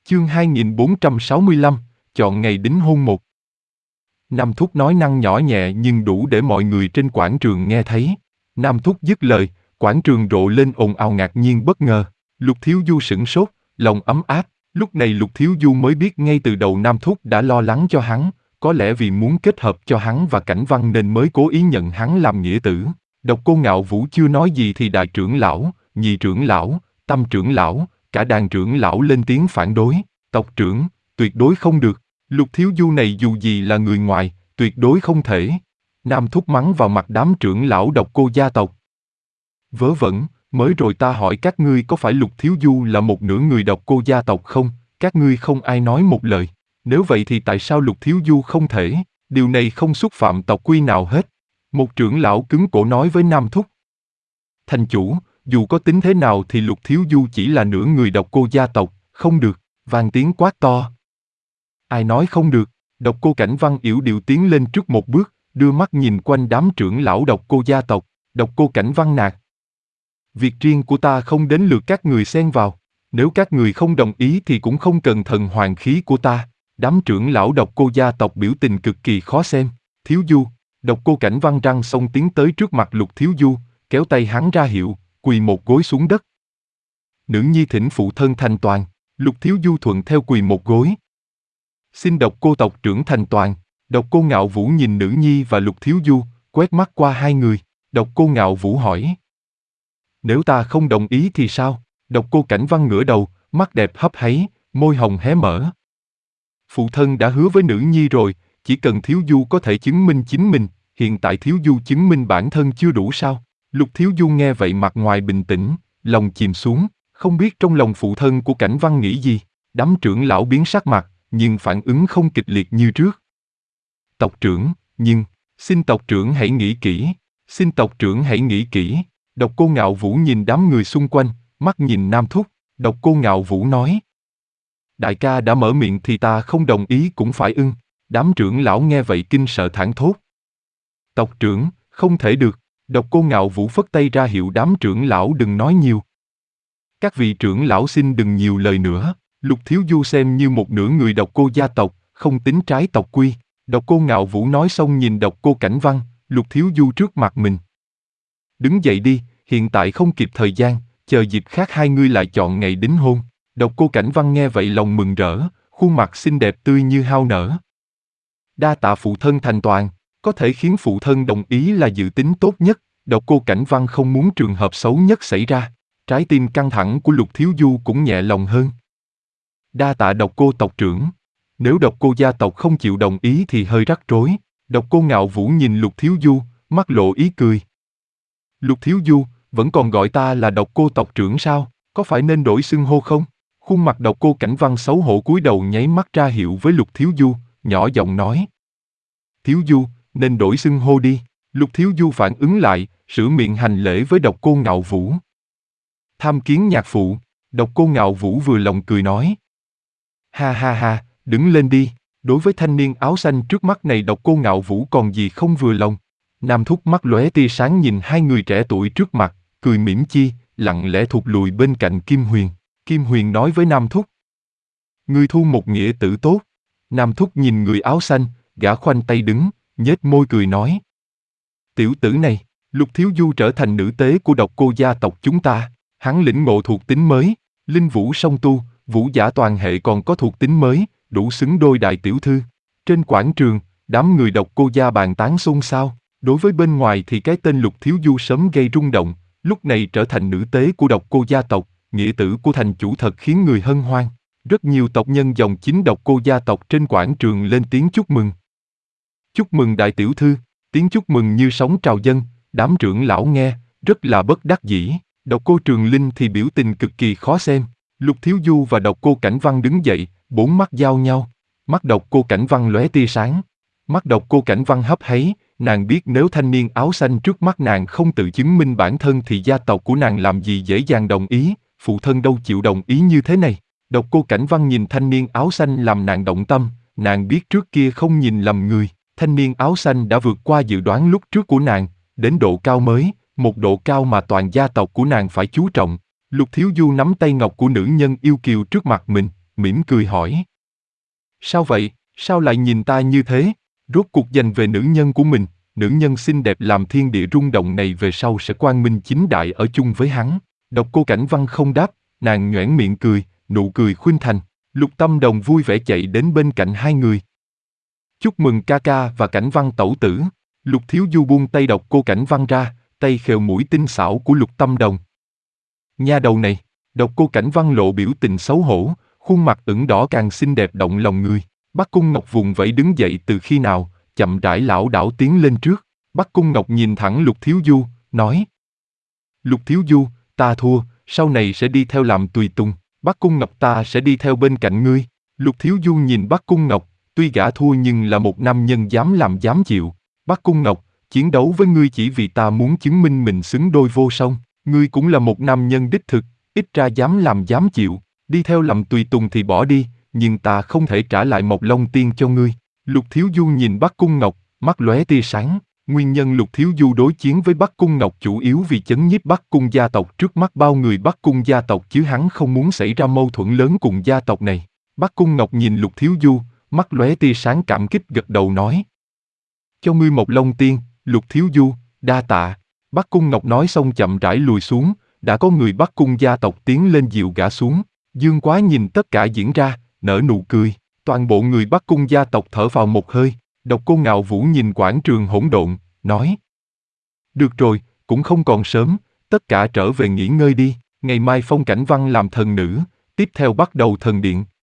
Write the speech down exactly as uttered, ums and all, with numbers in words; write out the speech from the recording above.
Chương hai nghìn bốn trăm sáu mươi lăm, chọn ngày đính hôn một. Nam Thúc nói năng nhỏ nhẹ nhưng đủ để mọi người trên quảng trường nghe thấy. Nam Thúc dứt lời, quảng trường rộ lên ồn ào ngạc nhiên bất ngờ. Lục Thiếu Du sửng sốt, lòng ấm áp. Lúc này Lục Thiếu Du mới biết ngay từ đầu Nam Thúc đã lo lắng cho hắn, có lẽ vì muốn kết hợp cho hắn và Cảnh Văn nên mới cố ý nhận hắn làm nghĩa tử. Độc Cô Ngạo Vũ chưa nói gì thì đại trưởng lão, nhị trưởng lão, tam trưởng lão, cả đàn trưởng lão lên tiếng phản đối. Tộc trưởng, tuyệt đối không được. Lục Thiếu Du này dù gì là người ngoài, tuyệt đối không thể. Nam Thúc mắng vào mặt đám trưởng lão Độc Cô gia tộc. Vớ vẩn, mới rồi ta hỏi các ngươi có phải Lục Thiếu Du là một nửa người Độc Cô gia tộc không? Các ngươi không ai nói một lời. Nếu vậy thì tại sao Lục Thiếu Du không thể? Điều này không xúc phạm tộc quy nào hết. Một trưởng lão cứng cổ nói với Nam Thúc. Thành chủ, dù có tính thế nào thì Lục Thiếu Du chỉ là nửa người Độc Cô gia tộc, không được. Vang tiếng quát to. Ai nói không được? Độc Cô Cảnh Văn yểu điệu tiến lên trước một bước, đưa mắt nhìn quanh đám trưởng lão Độc Cô gia tộc. Độc Cô Cảnh Văn nạt. Việc riêng của ta không đến lượt các người xen vào. Nếu các người không đồng ý thì cũng không cần thần hoàng khí của ta. Đám trưởng lão Độc Cô gia tộc biểu tình cực kỳ khó xem. Thiếu Du. Độc Cô Cảnh Văn răng xông tiến tới trước mặt Lục Thiếu Du, kéo tay hắn ra hiệu, quỳ một gối xuống đất. Nữ nhi thỉnh phụ thân thành toàn. Lục Thiếu Du thuận theo quỳ một gối. Xin Độc Cô tộc trưởng thành toàn. Độc Cô Ngạo Vũ nhìn nữ nhi và Lục Thiếu Du, quét mắt qua hai người. Độc Cô Ngạo Vũ hỏi. Nếu ta không đồng ý thì sao? Độc Cô Cảnh Văn ngửa đầu, mắt đẹp hấp háy, môi hồng hé mở. Phụ thân đã hứa với nữ nhi rồi, chỉ cần Thiếu Du có thể chứng minh chính mình, hiện tại Thiếu Du chứng minh bản thân chưa đủ sao? Lục Thiếu Du nghe vậy mặt ngoài bình tĩnh, lòng chìm xuống, không biết trong lòng phụ thân của Cảnh Văn nghĩ gì. Đám trưởng lão biến sắc mặt, nhưng phản ứng không kịch liệt như trước. Tộc trưởng, nhưng, xin tộc trưởng hãy nghĩ kỹ, xin tộc trưởng hãy nghĩ kỹ. Độc Cô Ngạo Vũ nhìn đám người xung quanh, mắt nhìn Nam Thúc. Độc Cô Ngạo Vũ nói. Đại ca đã mở miệng thì ta không đồng ý cũng phải ưng. Đám trưởng lão nghe vậy kinh sợ thảng thốt. Tộc trưởng, không thể được. Độc Cô Ngạo Vũ phất tay ra hiệu đám trưởng lão đừng nói nhiều. Các vị trưởng lão xin đừng nhiều lời nữa. Lục Thiếu Du xem như một nửa người Độc Cô gia tộc, không tính trái tộc quy. Độc Cô Ngạo Vũ nói xong nhìn Độc Cô Cảnh Văn, Lục Thiếu Du trước mặt mình. Đứng dậy đi, hiện tại không kịp thời gian, chờ dịp khác hai ngươi lại chọn ngày đính hôn. Độc Cô Cảnh Văn nghe vậy lòng mừng rỡ, khuôn mặt xinh đẹp tươi như hao nở. Đa tạ phụ thân thành toàn, có thể khiến phụ thân đồng ý là dự tính tốt nhất. Độc Cô Cảnh Văn không muốn trường hợp xấu nhất xảy ra. Trái tim căng thẳng của Lục Thiếu Du cũng nhẹ lòng hơn. Đa tạ Độc Cô tộc trưởng. Nếu Độc Cô gia tộc không chịu đồng ý thì hơi rắc rối. Độc Cô Ngạo Vũ nhìn Lục Thiếu Du, mắt lộ ý cười. Lục Thiếu Du, vẫn còn gọi ta là Độc Cô tộc trưởng sao? Có phải nên đổi xưng hô không? Khuôn mặt Độc Cô Cảnh Văn xấu hổ cúi đầu nháy mắt ra hiệu với Lục Thiếu Du, nhỏ giọng nói. Thiếu Du, nên đổi xưng hô đi. Lục Thiếu Du phản ứng lại, sửa miệng hành lễ với Độc Cô Ngạo Vũ. Tham kiến nhạc phụ. Độc Cô Ngạo Vũ vừa lòng cười nói. Ha ha ha, đứng lên đi. Đối với thanh niên áo xanh trước mắt này Độc Cô Ngạo Vũ còn gì không vừa lòng. Nam Thúc mắt lóe tia sáng nhìn hai người trẻ tuổi trước mặt, cười mỉm chi, lặng lẽ thụt lùi bên cạnh Kim Huyền. Kim Huyền nói với Nam Thúc. Ngươi thu một nghĩa tử tốt. Nam Thúc nhìn người áo xanh, gã khoanh tay đứng, nhếch môi cười nói. Tiểu tử này, Lục Thiếu Du trở thành nữ tế của Độc Cô gia tộc chúng ta. Hắn lĩnh ngộ thuộc tính mới, linh vũ song tu, vũ giả toàn hệ còn có thuộc tính mới, đủ xứng đôi đại tiểu thư. Trên quảng trường, đám người Độc Cô gia bàn tán xôn xao. Đối với bên ngoài thì cái tên Lục Thiếu Du sớm gây rung động, lúc này trở thành nữ tế của Độc Cô gia tộc, nghĩa tử của thành chủ thật khiến người hân hoan. Rất nhiều tộc nhân dòng chính Độc Cô gia tộc trên quảng trường lên tiếng chúc mừng. Chúc mừng đại tiểu thư, tiếng chúc mừng như sóng trào dâng, đám trưởng lão nghe, rất là bất đắc dĩ. Độc Cô Trường Linh thì biểu tình cực kỳ khó xem. Lục Thiếu Du và Độc Cô Cảnh Văn đứng dậy, bốn mắt giao nhau. Mắt Độc Cô Cảnh Văn lóe tia sáng. Mắt Độc Cô Cảnh Văn hấp háy, nàng biết nếu thanh niên áo xanh trước mắt nàng không tự chứng minh bản thân thì gia tộc của nàng làm gì dễ dàng đồng ý, phụ thân đâu chịu đồng ý như thế này. Độc Cô Cảnh Văn nhìn thanh niên áo xanh làm nàng động tâm, nàng biết trước kia không nhìn lầm người, thanh niên áo xanh đã vượt qua dự đoán lúc trước của nàng, đến độ cao mới, một độ cao mà toàn gia tộc của nàng phải chú trọng. Lục Thiếu Du nắm tay ngọc của nữ nhân yêu kiều trước mặt mình, mỉm cười hỏi. Sao vậy, sao lại nhìn ta như thế? Rốt cuộc dành về nữ nhân của mình, nữ nhân xinh đẹp làm thiên địa rung động này về sau sẽ quang minh chính đại ở chung với hắn. Độc Cô Cảnh Văn không đáp, nàng nhoẻn miệng cười, nụ cười khuynh thành. Lục Tâm Đồng vui vẻ chạy đến bên cạnh hai người. Chúc mừng ca ca và Cảnh Văn tẩu tử. Lục Thiếu Du buông tay Độc Cô Cảnh Văn ra, tay khều mũi tinh xảo của Lục Tâm Đồng. Nha đầu này, Độc Cô Cảnh Văn lộ biểu tình xấu hổ, khuôn mặt ửng đỏ càng xinh đẹp động lòng người. Bắc Cung Ngọc vùng vẫy đứng dậy từ khi nào, chậm rãi lảo đảo tiến lên trước. Bắc Cung Ngọc nhìn thẳng Lục Thiếu Du, nói. Lục Thiếu Du, ta thua, sau này sẽ đi theo làm tùy tùng. Bắc Cung Ngọc ta sẽ đi theo bên cạnh ngươi. Lục Thiếu Du nhìn Bắc Cung Ngọc, tuy gã thua nhưng là một nam nhân dám làm dám chịu. Bắc Cung Ngọc, chiến đấu với ngươi chỉ vì ta muốn chứng minh mình xứng đôi vô song. Ngươi cũng là một nam nhân đích thực, ít ra dám làm dám chịu. Đi theo làm tùy tùng thì bỏ đi, nhưng ta không thể trả lại Mộc Long Tiên cho ngươi. Lục Thiếu Du nhìn Bắc Cung Ngọc, mắt lóe tia sáng. Nguyên nhân Lục Thiếu Du đối chiến với Bắc Cung Ngọc chủ yếu vì chấn nhiếp Bắc Cung gia tộc trước mắt bao người Bắc Cung gia tộc chứ hắn không muốn xảy ra mâu thuẫn lớn cùng gia tộc này. Bắc Cung Ngọc nhìn Lục Thiếu Du, mắt lóe tia sáng cảm kích gật đầu nói. Cho ngươi Mộc Long Tiên, Lục Thiếu Du, đa tạ. Bắc Cung Ngọc nói xong chậm rãi lùi xuống, đã có người Bắc Cung gia tộc tiến lên dịu gã xuống. Dương Quá nhìn tất cả diễn ra, nở nụ cười, toàn bộ người Bắc Cung gia tộc thở vào một hơi. Độc Cô Ngạo Vũ nhìn quảng trường hỗn độn, nói. Được rồi, cũng không còn sớm, tất cả trở về nghỉ ngơi đi, ngày mai phong Cảnh Văn làm thần nữ, tiếp theo bắt đầu thần điện.